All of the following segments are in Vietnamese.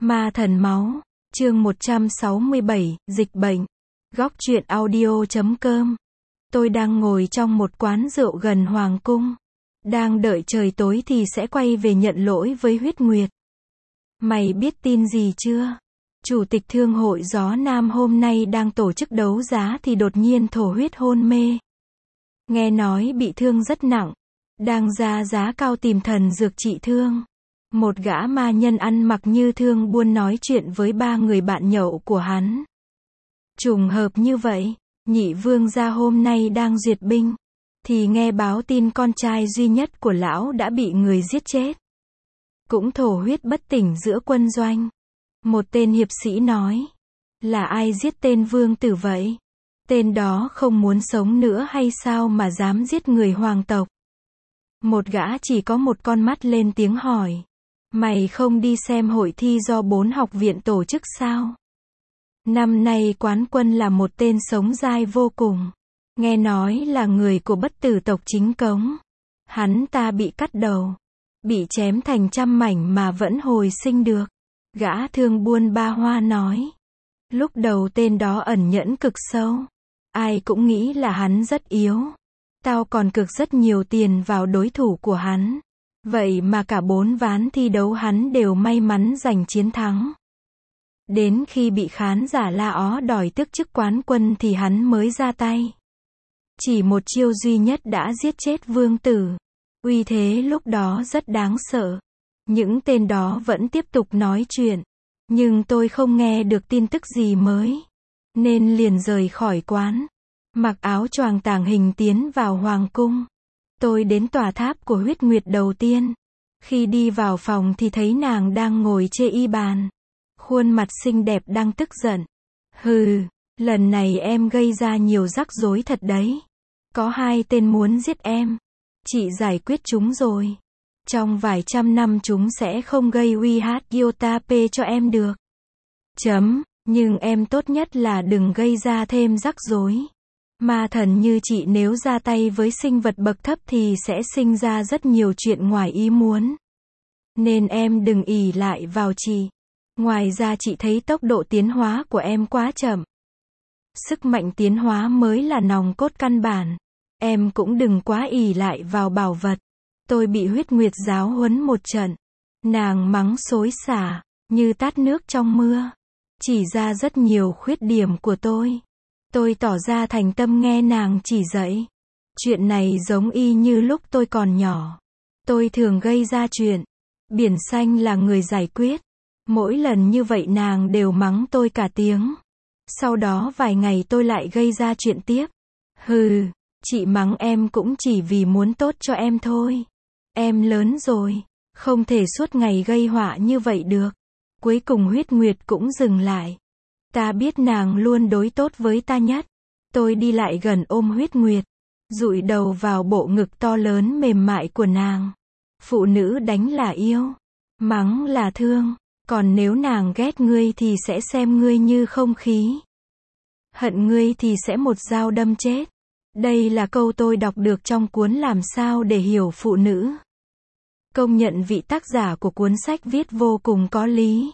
Ma thần máu, chương 167, dịch bệnh. Góc truyện audio.com. Tôi đang ngồi trong một quán rượu gần Hoàng cung. Đang đợi trời tối thì sẽ quay về nhận lỗi với Huyết Nguyệt. Mày biết tin gì chưa? Chủ tịch Thương hội Gió Nam hôm nay đang tổ chức đấu giá thì đột nhiên thổ huyết hôn mê. Nghe nói bị thương rất nặng. Đang ra giá cao tìm thần dược trị thương. Một gã ma nhân ăn mặc như Thương Buôn nói chuyện với ba người bạn nhậu của hắn. Trùng hợp như vậy, Nhị Vương gia hôm nay đang duyệt binh, thì nghe báo tin con trai duy nhất của lão đã bị người giết chết. Cũng thổ huyết bất tỉnh giữa quân doanh. Một tên hiệp sĩ nói, là ai giết tên vương tử vậy? Tên đó không muốn sống nữa hay sao mà dám giết người hoàng tộc? Một gã chỉ có một con mắt lên tiếng hỏi, mày không đi xem hội thi do 4 học viện tổ chức sao? Năm nay quán quân là một tên sống dai vô cùng. Nghe nói là người của Bất Tử tộc Chính Cống. Hắn ta bị cắt đầu, bị chém thành trăm mảnh mà vẫn hồi sinh được. Gã Thương Buôn Ba Hoa nói. Lúc đầu tên đó ẩn nhẫn cực sâu. Ai cũng nghĩ là hắn rất yếu. Tao còn cực rất nhiều tiền vào đối thủ của hắn. Vậy mà cả 4 ván thi đấu hắn đều may mắn giành chiến thắng. Đến khi bị khán giả la ó đòi tước chức quán quân thì hắn mới ra tay. Chỉ một chiêu duy nhất đã giết chết vương tử. Uy thế lúc đó rất đáng sợ. Những tên đó vẫn tiếp tục nói chuyện. Nhưng tôi không nghe được tin tức gì mới. Nên liền rời khỏi quán. Mặc áo choàng tàng hình tiến vào hoàng cung. Tôi đến tòa tháp của Huyết Nguyệt đầu tiên. Khi đi vào phòng thì thấy nàng đang ngồi chê y bàn. Khuôn mặt xinh đẹp đang tức giận. Hừ, lần này em gây ra nhiều rắc rối thật đấy. Có 2 tên muốn giết em. Chị giải quyết chúng rồi. Trong vài trăm năm chúng sẽ không gây uy hiếp Yotape cho em được. Nhưng em tốt nhất là đừng gây ra thêm rắc rối. Ma thần như chị nếu ra tay với sinh vật bậc thấp thì sẽ sinh ra rất nhiều chuyện ngoài ý muốn. Nên em đừng ỷ lại vào chị. Ngoài ra chị thấy tốc độ tiến hóa của em quá chậm. Sức mạnh tiến hóa mới là nòng cốt căn bản. Em cũng đừng quá ỷ lại vào bảo vật. Tôi bị Huyết Nguyệt giáo huấn một trận. Nàng mắng xối xả, như tát nước trong mưa. Chỉ ra rất nhiều khuyết điểm của tôi. Tôi tỏ ra thành tâm nghe nàng chỉ dạy. Chuyện này giống y như lúc tôi còn nhỏ. Tôi thường gây ra chuyện. Biển xanh là người giải quyết. Mỗi lần như vậy nàng đều mắng tôi cả tiếng. Sau đó vài ngày tôi lại gây ra chuyện tiếp. Hừ, chị mắng em cũng chỉ vì muốn tốt cho em thôi. Em lớn rồi, không thể suốt ngày gây họa như vậy được. Cuối cùng Huyết Nguyệt cũng dừng lại. Ta biết nàng luôn đối tốt với ta nhất. Tôi đi lại gần ôm Huyết Nguyệt, dụi đầu vào bộ ngực to lớn mềm mại của nàng. Phụ nữ đánh là yêu, mắng là thương. Còn nếu nàng ghét ngươi thì sẽ xem ngươi như không khí. Hận ngươi thì sẽ một dao đâm chết. Đây là câu tôi đọc được trong cuốn Làm sao để hiểu phụ nữ. Công nhận vị tác giả của cuốn sách viết vô cùng có lý.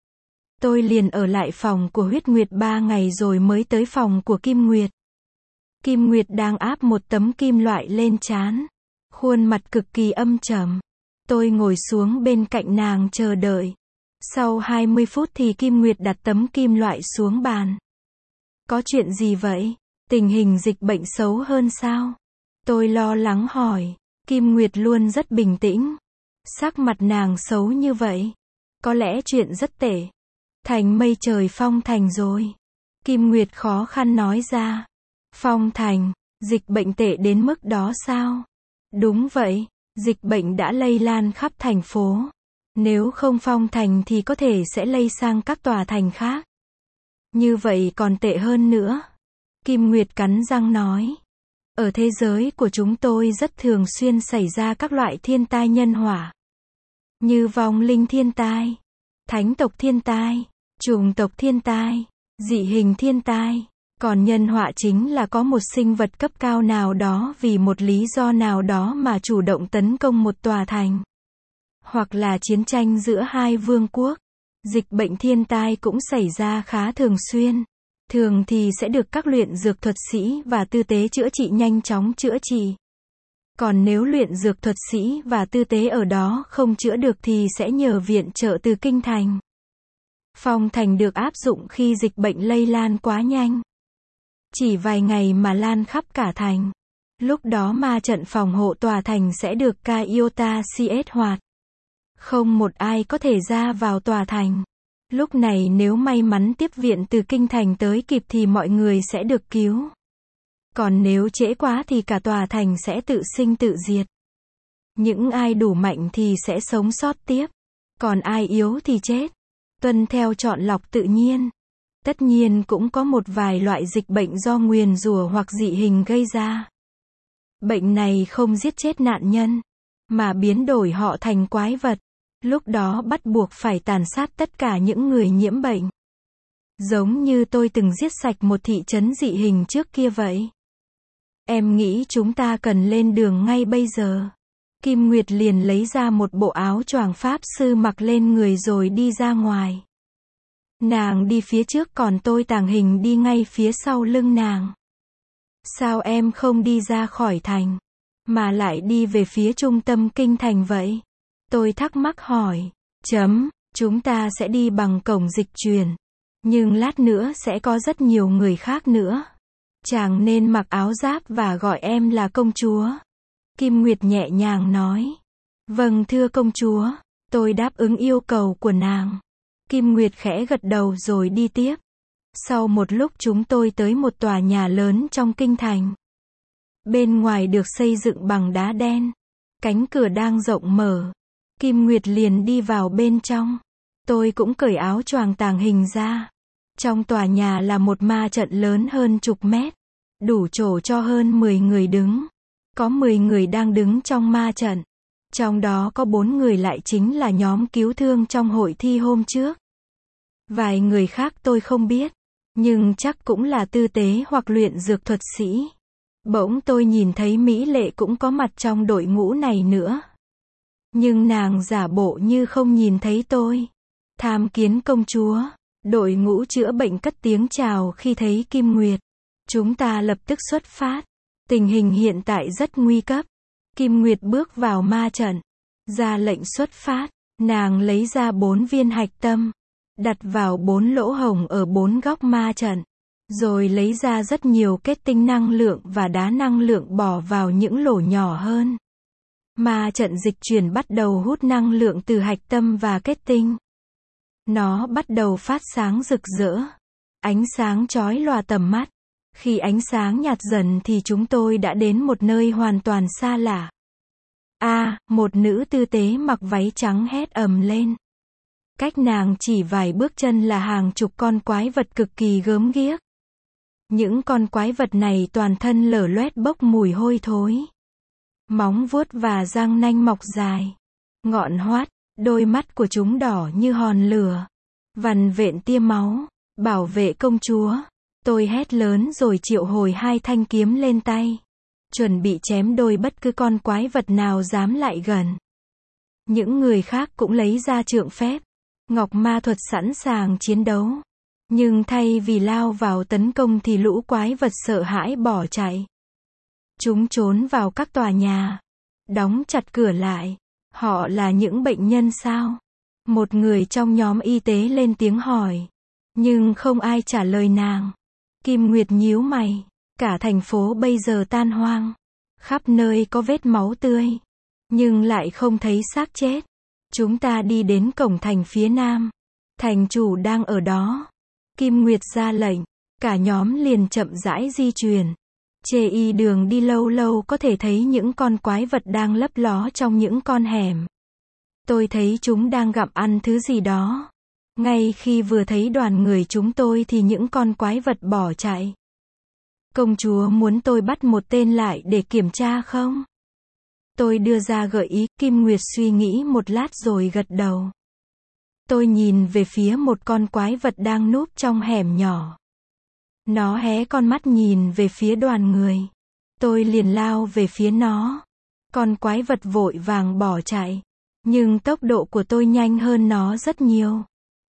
Tôi liền ở lại phòng của Huyết Nguyệt 3 ngày rồi mới tới phòng của Kim Nguyệt. Kim Nguyệt đang áp một tấm kim loại lên trán. Khuôn mặt cực kỳ âm trầm. Tôi ngồi xuống bên cạnh nàng chờ đợi. Sau 20 phút thì Kim Nguyệt đặt tấm kim loại xuống bàn. Có chuyện gì vậy? Tình hình dịch bệnh xấu hơn sao? Tôi lo lắng hỏi. Kim Nguyệt luôn rất bình tĩnh. Sắc mặt nàng xấu như vậy. Có lẽ chuyện rất tệ. Thành mây trời phong thành rồi. Kim Nguyệt khó khăn nói ra. Phong thành, dịch bệnh tệ đến mức đó sao? Đúng vậy, dịch bệnh đã lây lan khắp thành phố. Nếu không phong thành thì có thể sẽ lây sang các tòa thành khác. Như vậy còn tệ hơn nữa. Kim Nguyệt cắn răng nói. Ở thế giới của chúng tôi rất thường xuyên xảy ra các loại thiên tai nhân họa. Như vong linh thiên tai, thánh tộc thiên tai, chủng tộc thiên tai, dị hình thiên tai. Còn nhân họa chính là có một sinh vật cấp cao nào đó vì một lý do nào đó mà chủ động tấn công một tòa thành. Hoặc là chiến tranh giữa 2 vương quốc. Dịch bệnh thiên tai cũng xảy ra khá thường xuyên. Thường thì sẽ được các luyện dược thuật sĩ và tư tế chữa trị nhanh chóng chữa trị. Còn nếu luyện dược thuật sĩ và tư tế ở đó không chữa được thì sẽ nhờ viện trợ từ kinh thành. Phong thành được áp dụng khi dịch bệnh lây lan quá nhanh. Chỉ vài ngày mà lan khắp cả thành. Lúc đó ma trận phòng hộ tòa thành sẽ được ca iota CS hoạt. Không một ai có thể ra vào tòa thành. Lúc này nếu may mắn tiếp viện từ kinh thành tới kịp thì mọi người sẽ được cứu. Còn nếu trễ quá thì cả tòa thành sẽ tự sinh tự diệt. Những ai đủ mạnh thì sẽ sống sót tiếp. Còn ai yếu thì chết. Tuân theo chọn lọc tự nhiên. Tất nhiên cũng có một vài loại dịch bệnh do nguyền rủa hoặc dị hình gây ra. Bệnh này không giết chết nạn nhân, mà biến đổi họ thành quái vật. Lúc đó bắt buộc phải tàn sát tất cả những người nhiễm bệnh. Giống như tôi từng giết sạch một thị trấn dị hình trước kia vậy. Em nghĩ chúng ta cần lên đường ngay bây giờ. Kim Nguyệt liền lấy ra một bộ áo choàng pháp sư mặc lên người rồi đi ra ngoài. Nàng đi phía trước còn tôi tàng hình đi ngay phía sau lưng nàng. Sao em không đi ra khỏi thành, mà lại đi về phía trung tâm kinh thành vậy? Tôi thắc mắc hỏi. Chúng ta sẽ đi bằng cổng dịch chuyển. Nhưng lát nữa sẽ có rất nhiều người khác nữa. Chàng nên mặc áo giáp và gọi em là công chúa. Kim Nguyệt nhẹ nhàng nói. Vâng thưa công chúa. Tôi đáp ứng yêu cầu của nàng. Kim Nguyệt khẽ gật đầu rồi đi tiếp. Sau một lúc chúng tôi tới một tòa nhà lớn trong kinh thành. Bên ngoài được xây dựng bằng đá đen. Cánh cửa đang rộng mở. Kim Nguyệt liền đi vào bên trong. Tôi cũng cởi áo choàng tàng hình ra. Trong tòa nhà là một ma trận lớn hơn chục mét. Đủ chỗ cho hơn 10 người đứng. Có 10 người đang đứng trong ma trận. Trong đó có 4 người lại chính là nhóm cứu thương trong hội thi hôm trước. Vài người khác tôi không biết. Nhưng chắc cũng là tư tế hoặc luyện dược thuật sĩ. Bỗng tôi nhìn thấy Mỹ Lệ cũng có mặt trong đội ngũ này nữa. Nhưng nàng giả bộ như không nhìn thấy tôi. Tham kiến công chúa. Đội ngũ chữa bệnh cất tiếng chào khi thấy Kim Nguyệt. Chúng ta lập tức xuất phát. Tình hình hiện tại rất nguy cấp. Kim Nguyệt bước vào ma trận. Ra lệnh xuất phát. Nàng lấy ra 4 viên hạch tâm. Đặt vào 4 lỗ hổng ở 4 góc ma trận. Rồi lấy ra rất nhiều kết tinh năng lượng và đá năng lượng bỏ vào những lỗ nhỏ hơn. Ma trận dịch chuyển bắt đầu hút năng lượng từ hạch tâm và kết tinh. Nó bắt đầu phát sáng rực rỡ. Ánh sáng chói lòa tầm mắt. Khi ánh sáng nhạt dần thì chúng tôi đã đến một nơi hoàn toàn xa lạ. Một nữ tư tế mặc váy trắng hét ầm lên. Cách nàng chỉ vài bước chân là hàng chục con quái vật cực kỳ gớm ghiếc. Những con quái vật này toàn thân lở loét bốc mùi hôi thối. Móng vuốt và răng nanh mọc dài. Ngọn hoắt, đôi mắt của chúng đỏ như hòn lửa. Vằn vện tia máu. Bảo vệ công chúa. Tôi hét lớn rồi triệu hồi 2 thanh kiếm lên tay. Chuẩn bị chém đôi bất cứ con quái vật nào dám lại gần. Những người khác cũng lấy ra trượng phép. Ngọc ma thuật sẵn sàng chiến đấu. Nhưng thay vì lao vào tấn công thì lũ quái vật sợ hãi bỏ chạy. Chúng trốn vào các tòa nhà. Đóng chặt cửa lại. Họ là những bệnh nhân sao? Một người trong nhóm y tế lên tiếng hỏi. Nhưng không ai trả lời nàng. Kim Nguyệt nhíu mày. Cả thành phố bây giờ tan hoang. Khắp nơi có vết máu tươi. Nhưng lại không thấy xác chết. Chúng ta đi đến cổng thành phía nam. Thành chủ đang ở đó. Kim Nguyệt ra lệnh. Cả nhóm liền chậm rãi di chuyển. Chê đường đi lâu lâu có thể thấy những con quái vật đang lấp ló trong những con hẻm. Tôi thấy chúng đang gặm ăn thứ gì đó. Ngay khi vừa thấy đoàn người chúng tôi thì những con quái vật bỏ chạy. Công chúa muốn tôi bắt một tên lại để kiểm tra không? Tôi đưa ra gợi ý. Kim Nguyệt suy nghĩ một lát rồi gật đầu. Tôi nhìn về phía một con quái vật đang núp trong hẻm nhỏ. Nó hé con mắt nhìn về phía đoàn người. Tôi liền lao về phía nó. Con quái vật vội vàng bỏ chạy. Nhưng tốc độ của tôi nhanh hơn nó rất nhiều.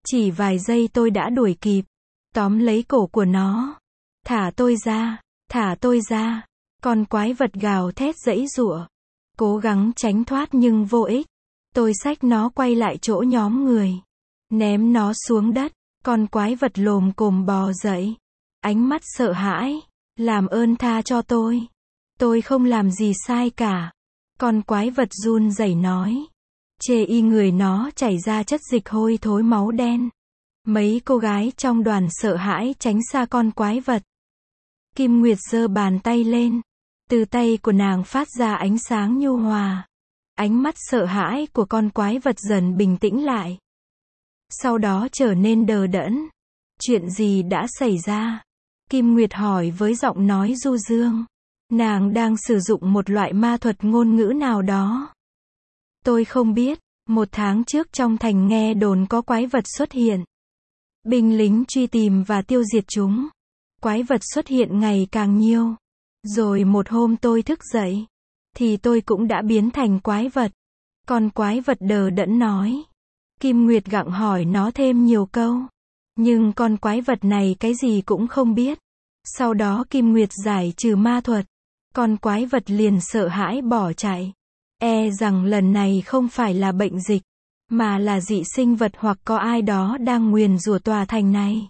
Chỉ vài giây tôi đã đuổi kịp, tóm lấy cổ của nó. Thả tôi ra, thả tôi ra. Con quái vật gào thét giãy giụa, cố gắng tránh thoát nhưng vô ích. Tôi xách nó quay lại chỗ nhóm người, ném nó xuống đất. Con quái vật lồm cồm bò dậy, ánh mắt sợ hãi. Làm ơn tha cho tôi. Tôi không làm gì sai cả. Con quái vật run rẩy nói. Chê y người nó chảy ra chất dịch hôi thối máu đen. Mấy cô gái trong đoàn sợ hãi tránh xa con quái vật. Kim Nguyệt giơ bàn tay lên. Từ tay của nàng phát ra ánh sáng nhu hòa. Ánh mắt sợ hãi của con quái vật dần bình tĩnh lại. Sau đó trở nên đờ đẫn. Chuyện gì đã xảy ra? Kim Nguyệt hỏi với giọng nói du dương. Nàng đang sử dụng một loại ma thuật ngôn ngữ nào đó. Tôi không biết. 1 tháng trước trong thành nghe đồn có quái vật xuất hiện. Binh lính truy tìm và tiêu diệt chúng. Quái vật xuất hiện ngày càng nhiều. Rồi một hôm tôi thức dậy, thì tôi cũng đã biến thành quái vật. Con quái vật đờ đẫn nói. Kim Nguyệt gặng hỏi nó thêm nhiều câu. Nhưng con quái vật này cái gì cũng không biết. Sau đó Kim Nguyệt giải trừ ma thuật. Con quái vật liền sợ hãi bỏ chạy. E rằng lần này không phải là bệnh dịch, mà là dị sinh vật hoặc có ai đó đang nguyền rủa tòa thành này.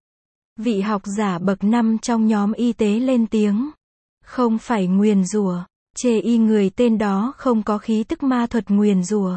Vị học giả bậc 5 trong nhóm y tế lên tiếng. Không phải nguyền rủa, chê y người tên đó không có khí tức ma thuật nguyền rủa.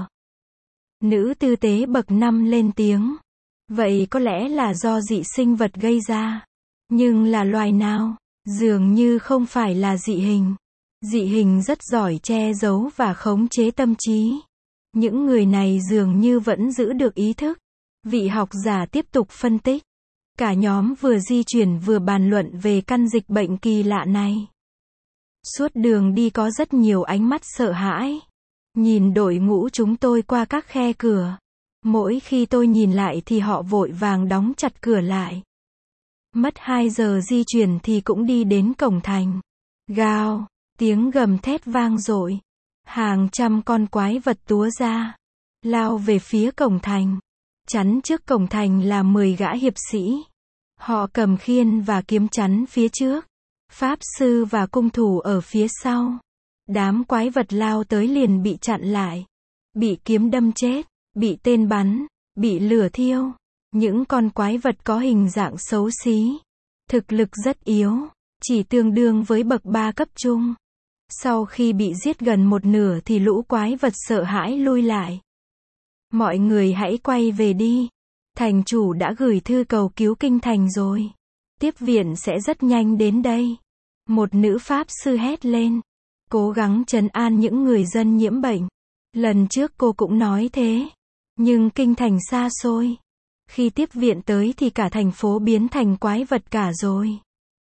Nữ tư tế bậc 5 lên tiếng. Vậy có lẽ là do dị sinh vật gây ra. Nhưng là loài nào? Dường như không phải là dị hình. Dị hình rất giỏi che giấu và khống chế tâm trí. Những người này dường như vẫn giữ được ý thức. Vị học giả tiếp tục phân tích. Cả nhóm vừa di chuyển vừa bàn luận về căn dịch bệnh kỳ lạ này. Suốt đường đi có rất nhiều ánh mắt sợ hãi. Nhìn đội ngũ chúng tôi qua các khe cửa. Mỗi khi tôi nhìn lại thì họ vội vàng đóng chặt cửa lại. Mất 2 giờ di chuyển thì cũng đi đến cổng thành. Gào, tiếng gầm thét vang dội. Hàng trăm con quái vật túa ra, lao về phía cổng thành. Chắn trước cổng thành là 10 gã hiệp sĩ. Họ cầm khiên và kiếm chắn phía trước. Pháp sư và cung thủ ở phía sau. Đám quái vật lao tới liền bị chặn lại. Bị kiếm đâm chết, bị tên bắn, bị lửa thiêu. Những con quái vật có hình dạng xấu xí. Thực lực rất yếu, chỉ tương đương với bậc 3 cấp trung. Sau khi bị giết gần một nửa thì lũ quái vật sợ hãi lui lại. Mọi người hãy quay về đi. Thành chủ đã gửi thư cầu cứu kinh thành rồi. Tiếp viện sẽ rất nhanh đến đây. Một nữ pháp sư hét lên. Cố gắng trấn an những người dân nhiễm bệnh. Lần trước cô cũng nói thế. Nhưng kinh thành xa xôi. Khi tiếp viện tới thì cả thành phố biến thành quái vật cả rồi.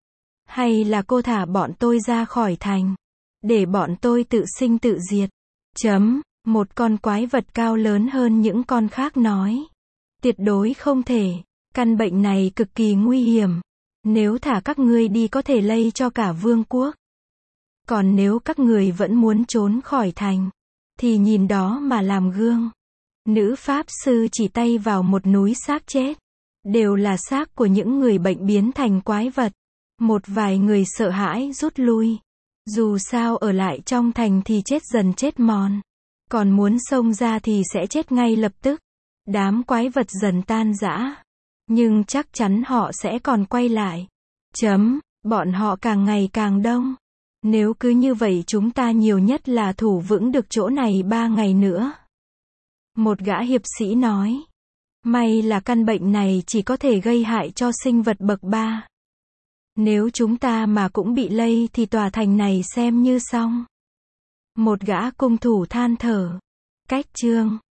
Hay là cô thả bọn tôi ra khỏi thành. Để bọn tôi tự sinh tự diệt. Một con quái vật cao lớn hơn những con khác nói. Tuyệt đối không thể. Căn bệnh này cực kỳ nguy hiểm. Nếu thả các ngươi đi có thể lây cho cả vương quốc. Còn nếu các người vẫn muốn trốn khỏi thành, thì nhìn đó mà làm gương. Nữ pháp sư chỉ tay vào một núi xác chết. Đều là xác của những người bệnh biến thành quái vật. Một vài người sợ hãi rút lui. Dù sao ở lại trong thành thì chết dần chết mòn. Còn muốn xông ra thì sẽ chết ngay lập tức. Đám quái vật dần tan rã. Nhưng chắc chắn họ sẽ còn quay lại. Bọn họ càng ngày càng đông. Nếu cứ như vậy chúng ta nhiều nhất là thủ vững được chỗ này 3 ngày nữa. Một gã hiệp sĩ nói. May là căn bệnh này chỉ có thể gây hại cho sinh vật bậc 3. Nếu chúng ta mà cũng bị lây thì tòa thành này xem như xong. Một gã cung thủ than thở. Cách chương